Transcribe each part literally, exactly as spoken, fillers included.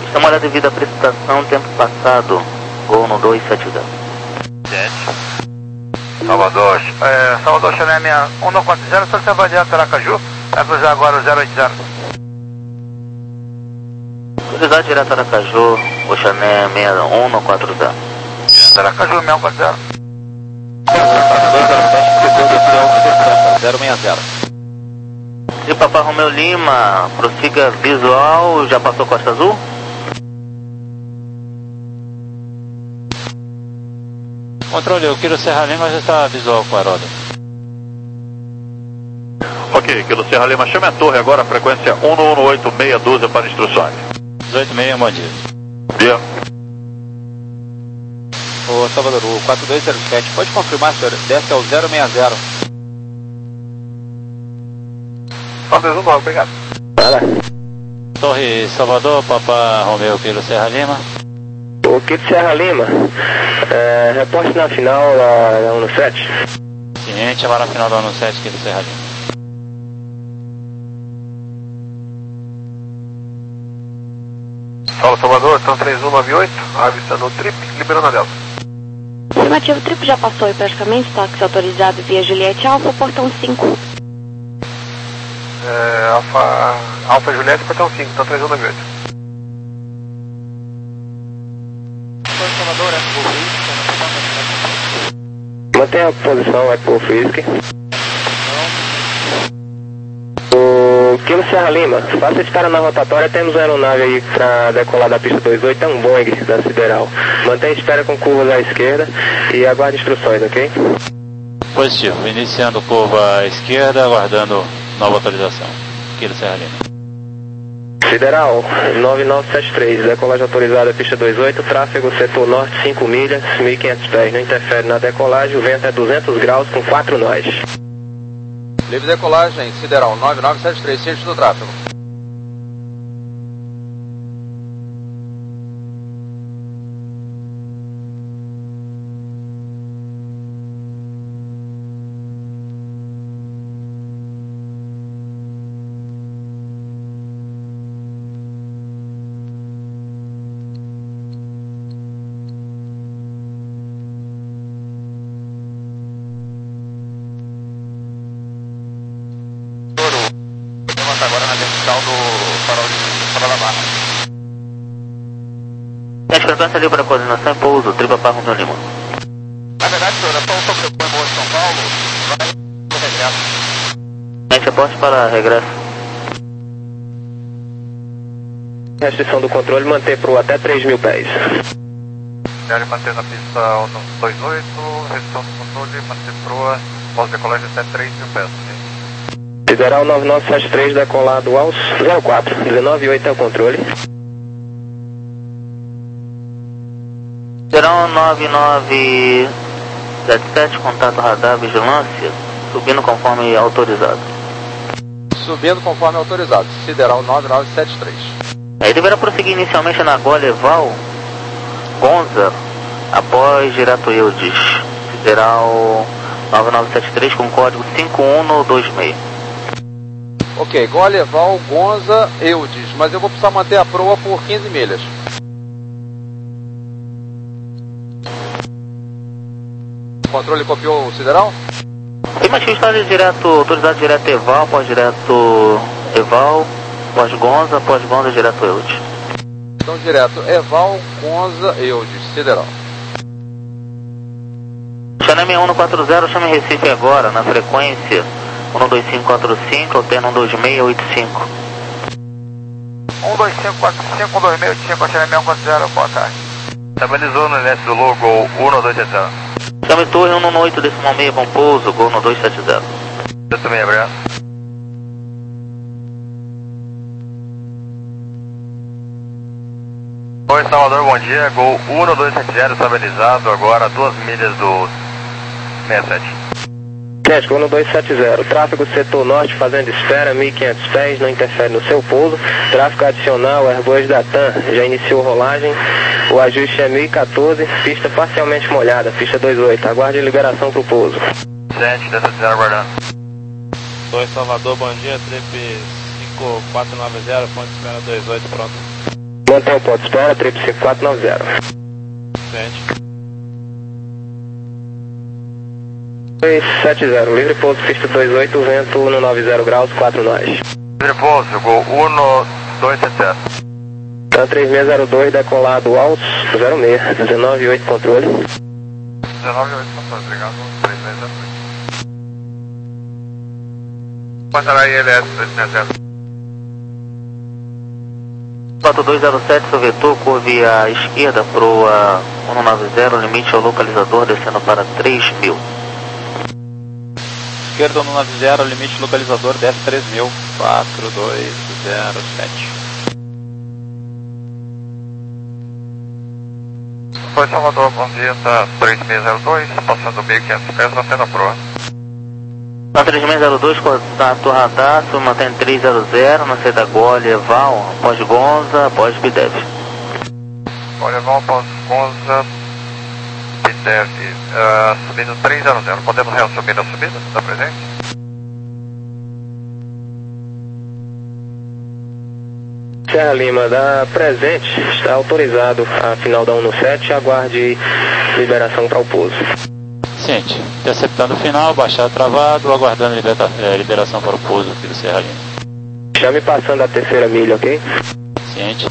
Sistema olhada devido à precipitação, tempo passado, gol no dois sete zero. Salvador, é, Salvador Chané minha um não quatro zero, só você vai direto para Aracaju, vai cruzar agora o zero oito zero. Cruzar direto a Aracaju, o Chané seis um não quatro zero. Aracaju seis um quatro zero. zero seis zero. E Papai Romeu Lima, prossiga visual, já passou Costa Azul? Controle, o Kilo Serra Lima já está visual com a Aroda. Ok, Kilo Serra Lima, chame a torre agora, frequência um um oito meia dúzia para instruções. dezoito seis, bom dia. Dia. Ô Salvador, o quatro dois zero sete, pode confirmar, senhor? Desce ao zero seis zero. quatro dois um nove, obrigado. Torre Salvador, Papa Romeu, Kilo Serra Lima. O Kilo Serra Lima, é, reporte na final da um sete. Ciente, agora na final da um sete, Kilo Serra Lima. Fala Salvador, são três um nove oito, avistando o trip, liberando a Delta. Afirmativo, o trip já passou e praticamente, táxi autorizado via Juliette Alfa, portão cinco. É, Alfa, Alfa Juliette, portão cinco, então três um nove oito. Salvador, é Mantenha a posição, é por Frisk. O Kilo Serra Lima, faça espera na rotatória, temos uma aeronave aí para decolar da pista vinte e oito, é um Boeing da Sideral. Mantenha espera com curvas à esquerda e aguarde instruções, ok? Positivo, iniciando curva à esquerda, aguardando nova autorização. Kilo Serra Lima. Sideral, nove nove sete três, decolagem autorizada pista vinte e oito, tráfego setor norte cinco milhas, mil e quinhentos pés, não interfere na decolagem, o vento é duzentos graus com quatro nós. Livre decolagem, Sideral, nove nove sete três, ciente do tráfego. Agora na vertical do farol de farol da Barra. Teste frequência livre para coordenação e pouso, tripa Papai Romeu Lima. Na verdade, senhor, é só um sobrepõe Boa de São Paulo, vai pro regresso. Mente reporte para regresso. Restrição do controle, manter para até três mil pés. Deve manter na pista um dois oito, restrição do controle, manter proa, pós-decolagem até três mil pés. Sideral nove nove sete três, decolado aos zero quatro, dezenove oito é o controle. Sideral nove nove sete sete, contato radar, vigilância, subindo conforme autorizado. Subindo conforme autorizado, Sideral nove nove sete três. Aí deverá prosseguir inicialmente na Goleval, Gonza, após Girato Eudes. Sideral nove nove sete três com código cinco um dois seis. Ok, Goleval, Gonza, Eudes, mas eu vou precisar manter a proa por quinze milhas. O controle copiou o Sideral? Afirmativo, está direto, autorizado direto Eval, pós direto Eval, pós Gonza, pós Gonza, direto Eudes. Então direto, Eval, Gonza, Eudes, Sideral. Chané seis um quatro zero, chame Recife agora, na frequência um dois cinco quatro cinco, alterna um dois seis oito cinco. um dois cinco quatro cinco, um dois seis oito cinco, Chané seis um quatro zero, boa tarde. Estabilizou no L S do logo um dois sete zero. Chame torre um um oito, decimal seis com pouso, gol no dois sete zero. Eu também, obrigado. Oi, Salvador, bom dia. Gol um dois sete zero, estabilizado agora a duas milhas do sessenta e sete. Atlético um dois sete zero, tráfego setor norte, fazendo espera, mil e quinhentos pés, não interfere no seu pouso. Tráfego adicional, Airbus da TAM, já iniciou rolagem. O ajuste é mil e quatorze, pista parcialmente molhada, pista vinte e oito. Aguarde a liberação para o pouso. sete, Delta zero, aguardando. Oi, Salvador, bom dia, trip cinco quatro nove zero, ponto espera vinte e oito, pronto. Mantém o ponto de espera, trip cinco quatro nove zero. Sente. dois sete zero, livre pouso, pista dois oito, vento um nove zero graus, quatro nós. Livre pouso, gol um dois sete zero. Tá três seis zero dois, decolado alto, zero seis, dezenove oito controle. dezenove oito controle, obrigado, três seis zero dois. Quanto aí ele é três seis zero? quatro dois zero sete, seu vetor, curve à esquerda para o uh, um nove zero, limite ao localizador, descendo para três mil. Esquerda um nove zero, limite localizador, desce três mil. quatro dois zero sete. Foi Salvador, bom dia, tá três seis zero dois, passando mil e quinhentos pés na cena proa. Na três seis zero dois, contato radar, se mantém três zero zero, na saída Gole, Eval, após Gonza, após Bidev. Gole, Eval, após Gonza, Bidev, uh, subindo três zero zero, podemos reassumir a subida, está presente? Serra Lima, da presente, está autorizado a final da um sete, aguarde liberação para o pouso. Ciente, interceptando o final, baixar travado, aguardando libera é, liberação para o pouso aqui do Serra Lima. Chame passando a terceira milha, ok? Ciente.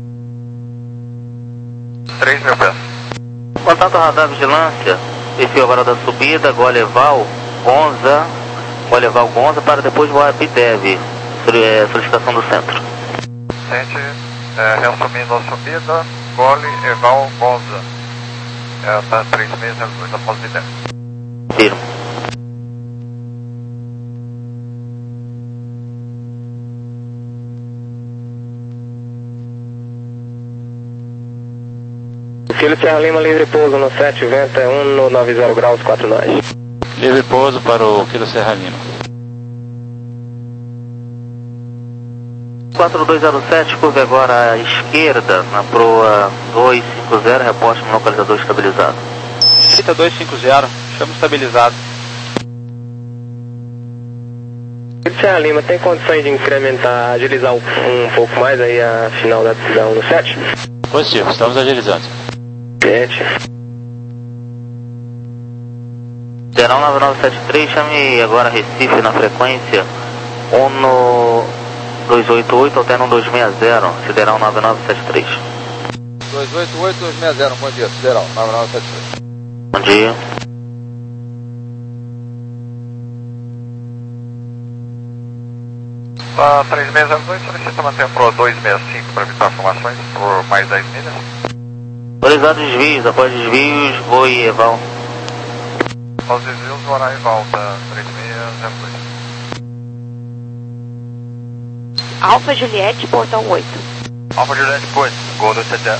três mil pés. Contato radar vigilância, perfil agora da subida, Goleval, Gonza, Goleval, Gonza, para depois voar Bidev, solicitação do centro. Ciente, é, reassumindo a subida, Gole, Eval, Gonza. É, tá três seis zero dois, após Bidev. Firme. Kilo Serra Lima, livre pouso no sete, vento é um nove zero graus, quatro nós. Livre pouso para o Kilo Serra Lima. quatro dois zero sete, curve agora à esquerda, na proa dois cinco zero, reposta no localizador estabilizado. Cita dois cinco zero, chama estabilizado. Serra Lima, tem condições de incrementar, agilizar um, um pouco mais aí a final da, da um sete? Positivo, estamos agilizando. Gente. Terão nove nove sete três, chame agora Recife na frequência um dois oito oito, alternam dois seis zero, Sideral nove nove sete três. dois oito oito, dois seis zero, bom dia, Sideral nove nove sete três. Bom dia. Tá três seis zero dois, solicita manter a proa dois seis cinco para evitar formações por mais dez milhas. Autorizado desvios, após desvios, voe Eval. Após desvios, voará e volta três seis zero dois. Alfa Juliette, portão oito. Alfa Juliette, oito, Gol dois sete zero.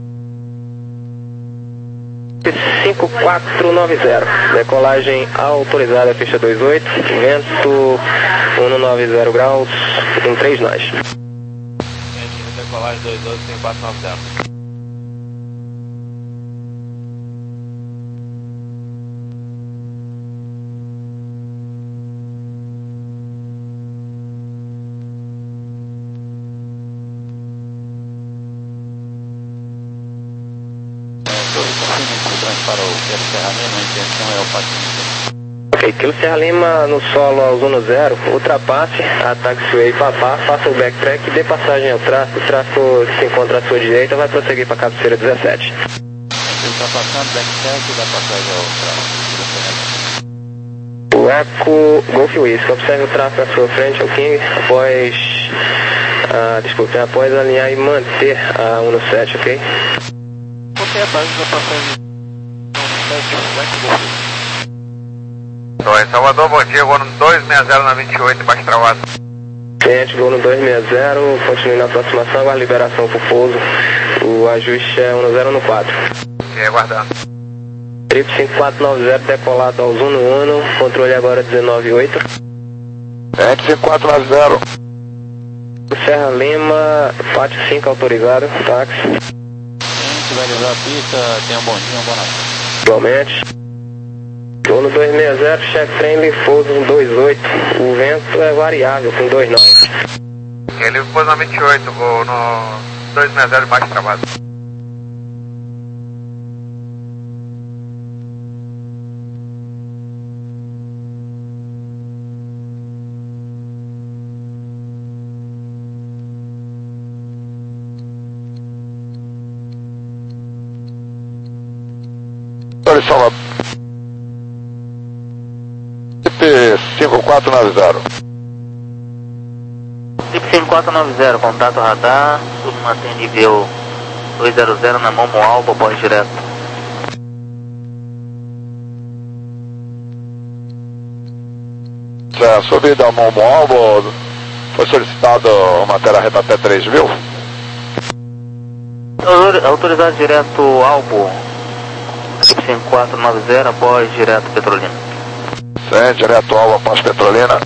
cinco quatro nove zero, decolagem autorizada, pista dois oito, vento um nove zero graus, em três nós. Decolagem dois oito cinco quatro nove zero. Para o Kilo Serra Lima, a intenção é o patinho. Ok, Kilo Serra Lima no solo aos um zero, ultrapasse a taxiway Papá, faça o backtrack e dê passagem ao tráfego. O tráfego se encontra à sua direita, vai prosseguir para a cabeceira dezessete. Ultrapassando backtrack e dá passagem ao tráfego. O Eco Golf Whisky, observe o tráfego à sua frente, ao King, após, ah, desculpe, após alinhar e manter a um sete, ok? Qualquer base da passagem. dois, Salvador, bom dia, vou no dois seis zero na vinte e oito, baixo travado. Cliente, voo no dois seis zero, continue na aproximação, a liberação para o pouso, o ajuste é um zero no quatro. E aguardando. Trip cinco quatro nove zero, decolado aos um no Uno, controle agora dezenove oito. Cliente cinco quatro nove zero. Serra Lima, pátio cinco autorizado, táxi. Cliente vai levar a pista, tenha um bom dia, um bom Natal. Igualmente. Vou no dois seis zero, check friendly, pouso no dois oito. O vento é variável, com dois nós. Ele pôs na vinte e oito, vou no dois seis zero mais travado. Salvador. Zip cinco quatro nove zero. Zip cinco quatro nove zero, contato radar, tudo mantém nível dois zero zero na Momo Alba, após direto. É, subida Momo Alba, foi solicitado matéria reta até três mil? Autorizado direto Albo, Zip cinco quatro nove zero, após direto Petrolina. Sim, direto Alba, após Petrolina.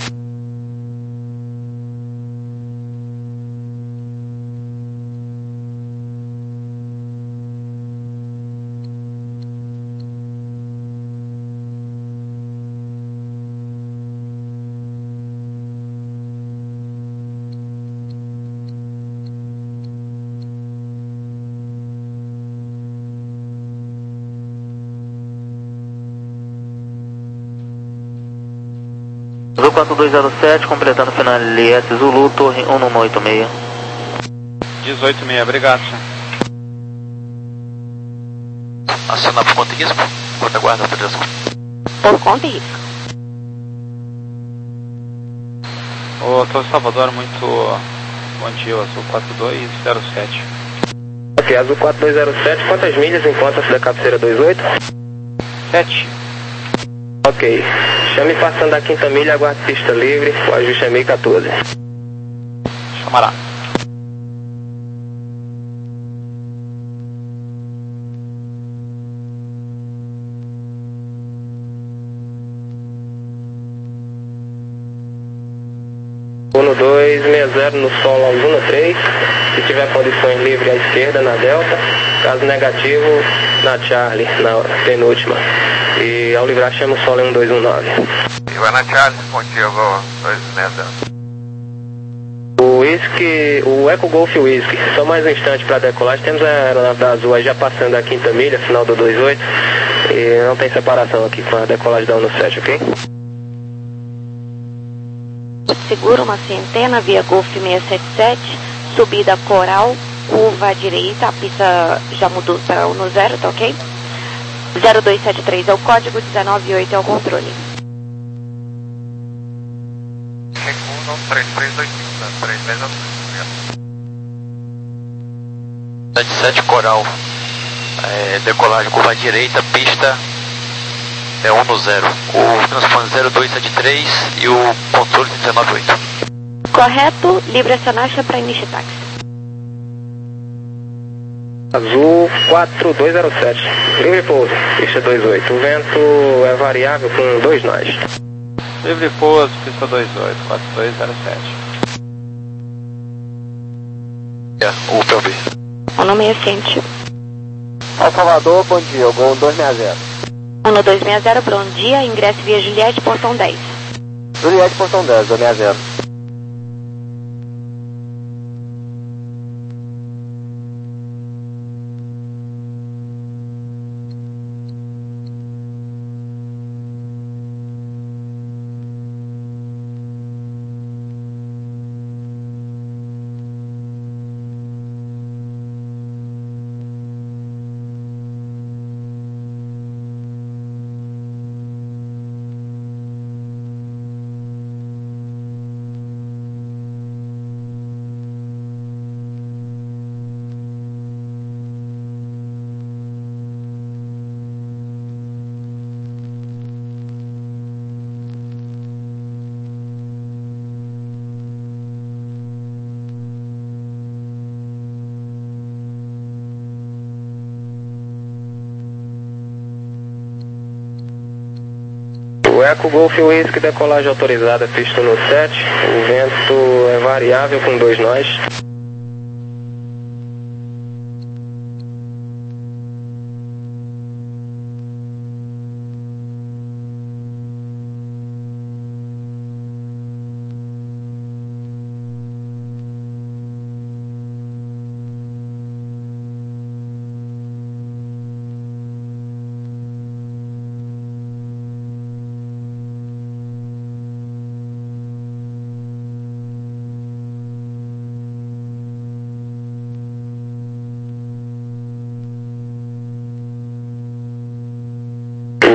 Zulu quatro dois zero sete, completando final L S Zulu, torre um um oito seis. dezoito seis, obrigado, senhor. Acionar por conta e risco? Conta guarda, Federação. Por conta e risco. Ô, Torre Salvador, muito bom dia, eu sou quatro dois zero sete. Ok, Azul quatro dois zero sete, quantas milhas encontra-se da cabeceira dois oito? sete. Ok, chame passando da quinta milha, aguarde pista livre, o ajuste é mil e quatorze. Chamará. Uno dois seis zero no solo ao Uno três, se tiver condições livres à esquerda na Delta, caso negativo na Charlie, na penúltima. E ao livrar chama o solo em um dois um nove. E vai na Charlie, contigo dois seis zero. O Whisky, o Eco Golf Whisky, só mais um instante para decolagem, temos a aeronave da Azul aí já passando da quinta milha, final do dois oito, e não tem separação aqui com a decolagem da Uno sete, ok? Segura uma centena, via Golf seiscentos e setenta e sete, subida Coral, curva à direita, a pista já mudou para Uno zero, tá ok? zero dois sete três é o código, dezenove oito é o controle. cinco um três três dois cinco, três três dois cinco. sete sete Coral. É, decolagem curva à direita, pista é um no zero. O transponder zero dois sete três e o controle dezenove oito. Correto, livre acionagem para início de táxi. Azul quatro dois zero sete, livre pouso, pista dois oito, o vento é variável com dois nós. Livre pouso, pista dois oito, quatro dois zero sete. É, o P O B. O nome é ciente. Ao Salvador, bom dia, o Gol dois seis zero. Uno dois seis zero, bom dia, ingresso via Juliette, portão dez. Juliette, portão dez, dois seis zero. O Eco Golf Whisky, decolagem autorizada, pista no sete, o vento é variável com dois nós.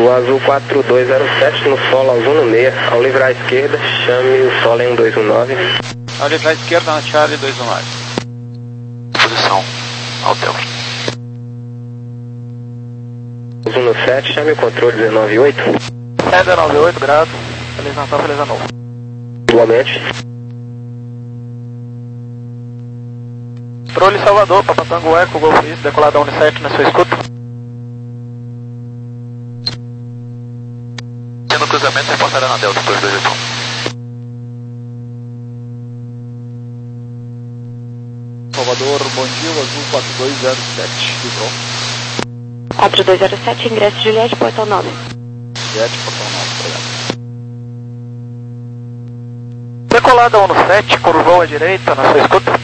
O azul quatro dois zero sete no solo azul no meia. Ao livrar à esquerda, chame o solo em um dois um nove. Ao livrar à esquerda na Charlie dois um nove. Posição, Altel. Azul no sete, chame o controle dezenove oito. sete dezenove oito, grado. Feliz Natal, Feliz Ano Novo. Igualmente. Controle Salvador, Papatango Eco, Golf East, decolada Uni sete na sua escuta. Sendo cruzamento, reportará na Delta dois dois oito um. Salvador, bom dia, o azul quatro dois zero sete, livrou. quatro dois zero sete, ingresso Juliette, portão nove. Juliette, portão nove, obrigado. Decolada Uni sete, curvou à direita na sua escuta.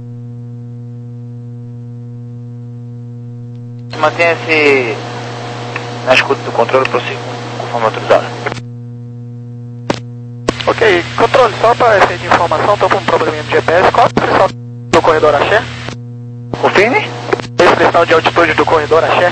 Mantenha-se na escuta do controle, prossiga, conforme autorizado. Ok, controle, só para efeito de informação, estou com um probleminha de G P S. Qual é a descrição do corredor Axé? Confirme? Descrição de altitude do corredor Axé?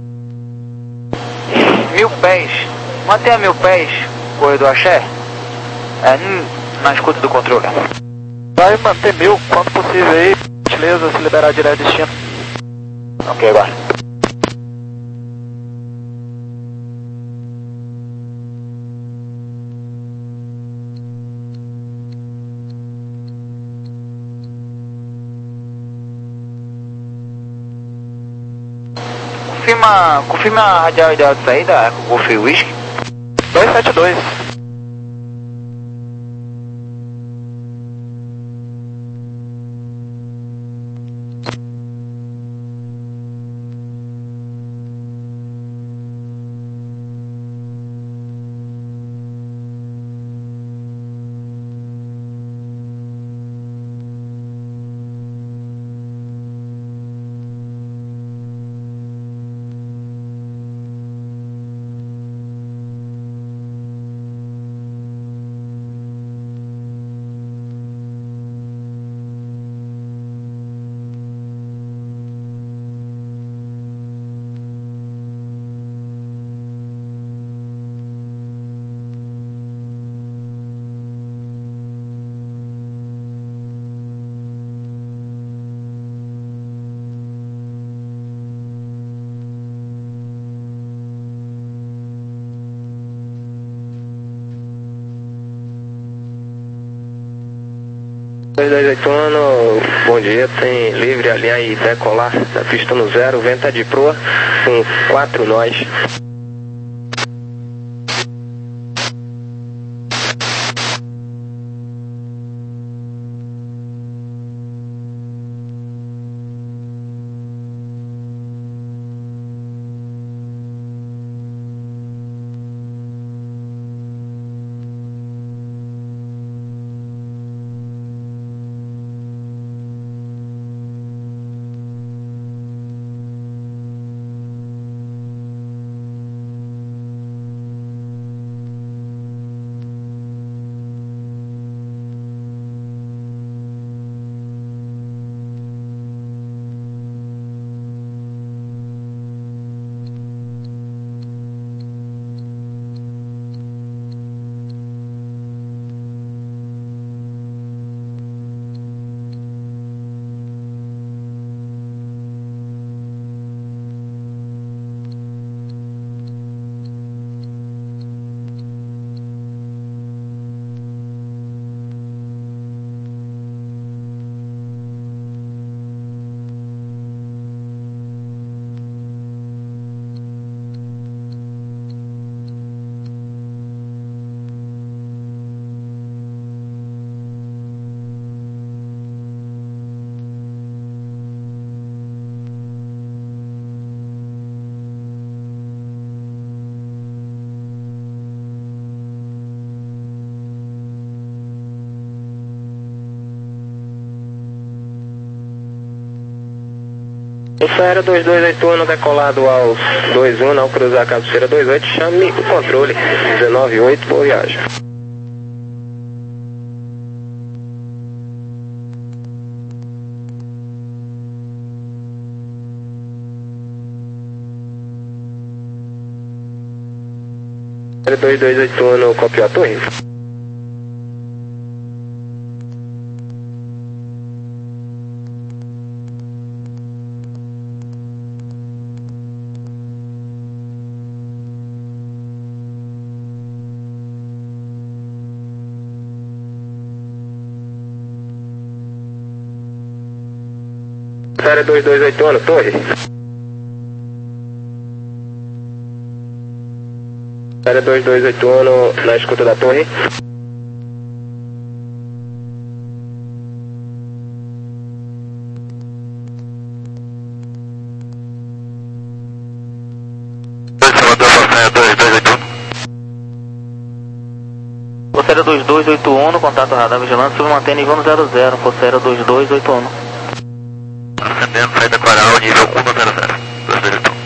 Mil pés. Mantenha mil pés, corredor Axé. É, na escuta do controle. Vai manter mil, quanto possível aí, gentileza, se liberar direto destino. Ok, agora. Confirma, confirma a radial ideal de saída, o Golf Whisky. dois sete dois. dois dois oito um, bom dia, tem livre alinhar e decolar da pista no zero, venta de proa, com quatro nós. Isso era dois dois oito um decolado aos dois um, ao cruzar a cabeceira dois oito, chame o controle dezenove oito, boa viagem. zero dois dois oito um, copiou a torre. zero dois dois oito um, torre. zero dois dois oito um, na escuta da torre. Força dois dois oito um, no contato radar vigilante, submantém nível um zero zero, Força dois dois oito um. Ascendendo, saída coral, nível um zero zero, dois dois oito um.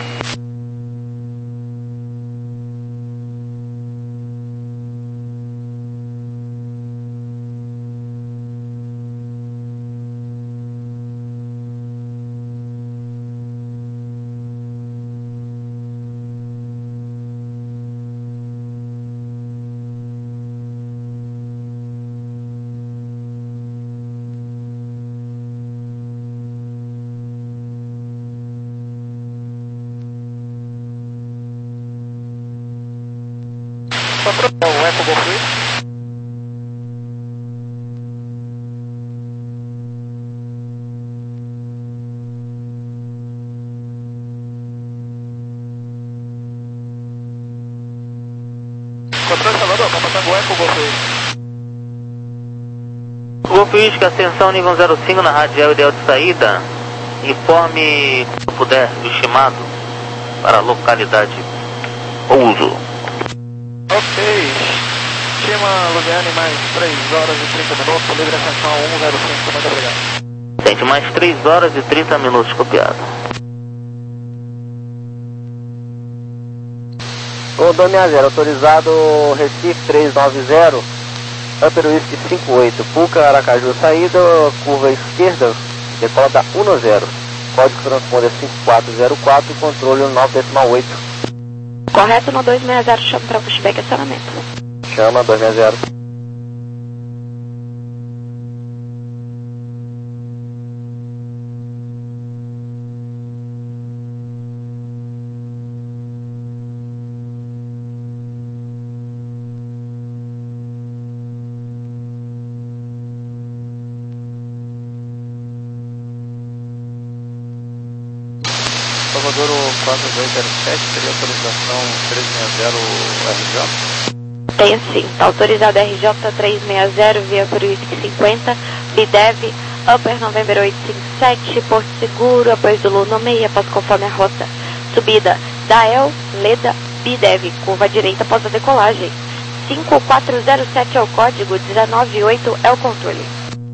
Control, o Eco Golf Luiz. Controle Salvador, comandando o Eco Golf Luiz. Golf Luiz, que ascensão nível zero cinco na radial ideal de saída. Informe, quando puder, o estimado para a localidade pouso. Ok. Estima Luviane mais três horas e trinta minutos, livre ascensão um zero cinco, muito obrigado. Sente mais três horas e trinta minutos copiado. Rondônia sessenta, autorizado Recife trezentos e noventa, Upper Whisky cinquenta e oito, Puca, Aracaju, saída, curva esquerda, decola da um zero, código transponder cinco quatro zero quatro, controle nove oito. Correto no dois seis zero, chama para pushback acionamento. Chama dois seis zero. Salvador quatro dois zero sete, teria autorização trezentos e sessenta R J? Tem sim, está autorizado R J trezentos e sessenta, via por Whisky cinquenta, B D E V, Upper November oitocentos e cinquenta e sete, Porto Seguro, apoio do Luno meia, após conforme a rota. Subida Dael, Leda, B D E V, curva direita após a decolagem. cinco quatro zero sete é o código, dezenove oito é o controle.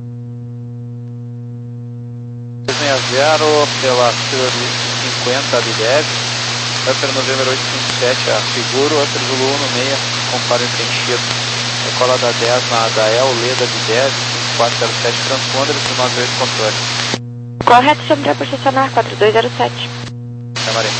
trezentos e sessenta pela cinquenta B D E V, Upper November oitocentos e cinquenta e sete, a Seguro, Upper Zulu Uno meia, comparo entendido. Decola da dez na Dael, Leda, B D E V, cinco quatro zero sete, transponder, nove oito controle. Correto, chame para posicionar quatro dois zero sete. Chamarei.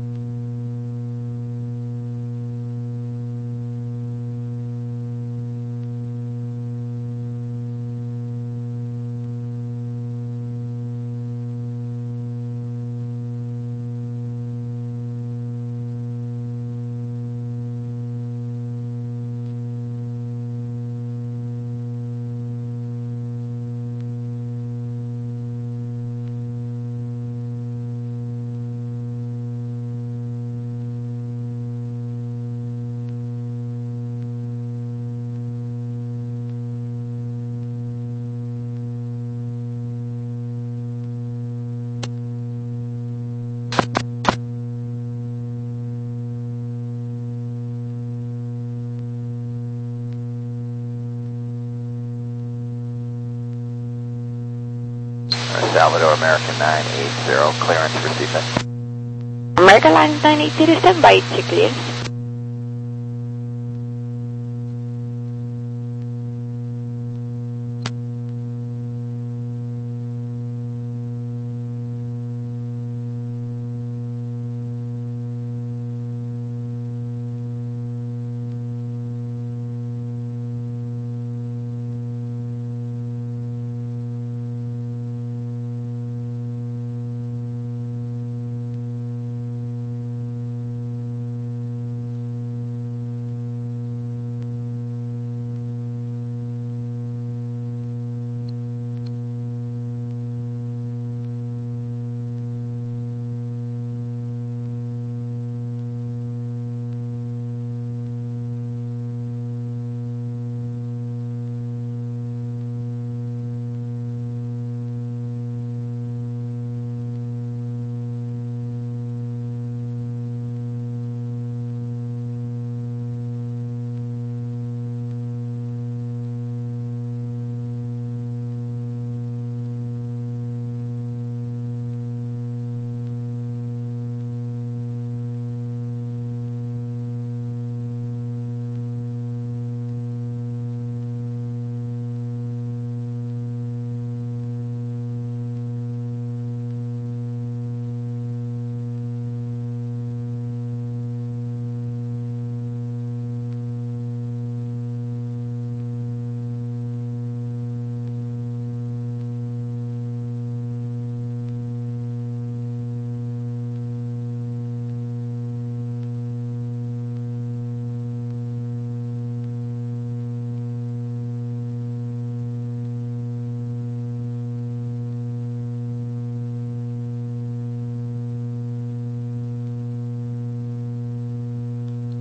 Salvador American nine eighty, clearance Recife. American Lines nine eighty, stand by, it's clear.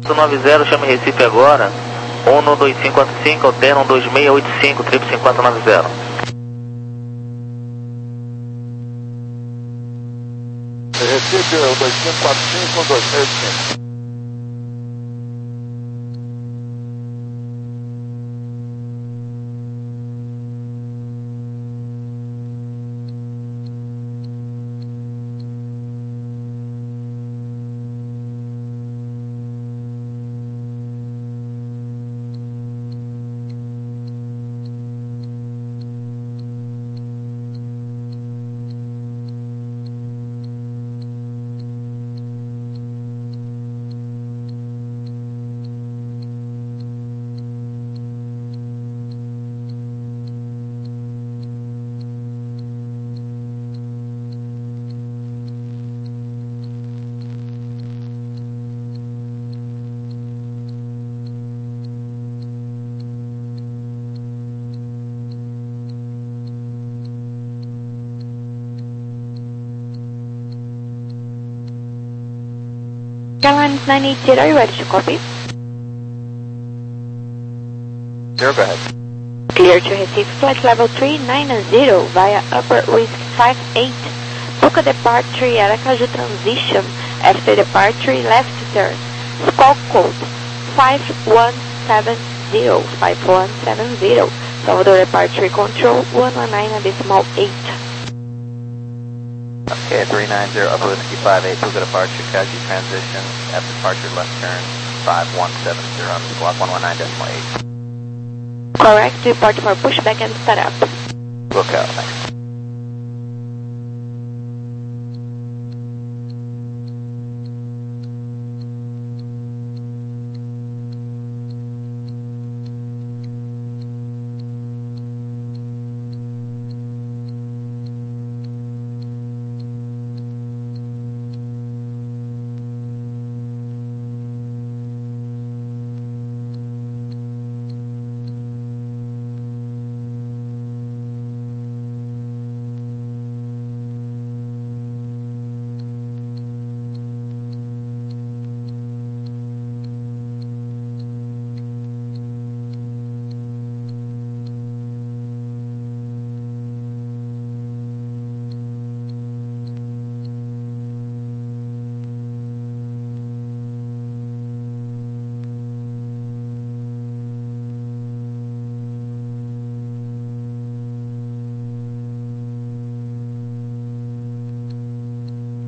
noventa, chame Recife agora. um dois cinco quatro cinco, alterna um dois seis oito cinco, triplo cinco quatro nove zero. Recife, um dois cinco quatro cinco, um dois seis oito cinco. Airlines nine eight zero, are you ready to copy? Zero, go ahead. Clear to receive flight level three nine zero via upper risk five eight. Book a departure Aracaju transition after departure left turn. Squawk code five one seven zero, five one seven zero. Salvador departure control one one nine decimal eight. Okay, three nine zero, upper whiskey five eight, Puka departure, Kaji transition, at departure left turn, five one seven zero, squawk one one nine decimal eight. Correct, report for pushback and startup. Look out, thanks.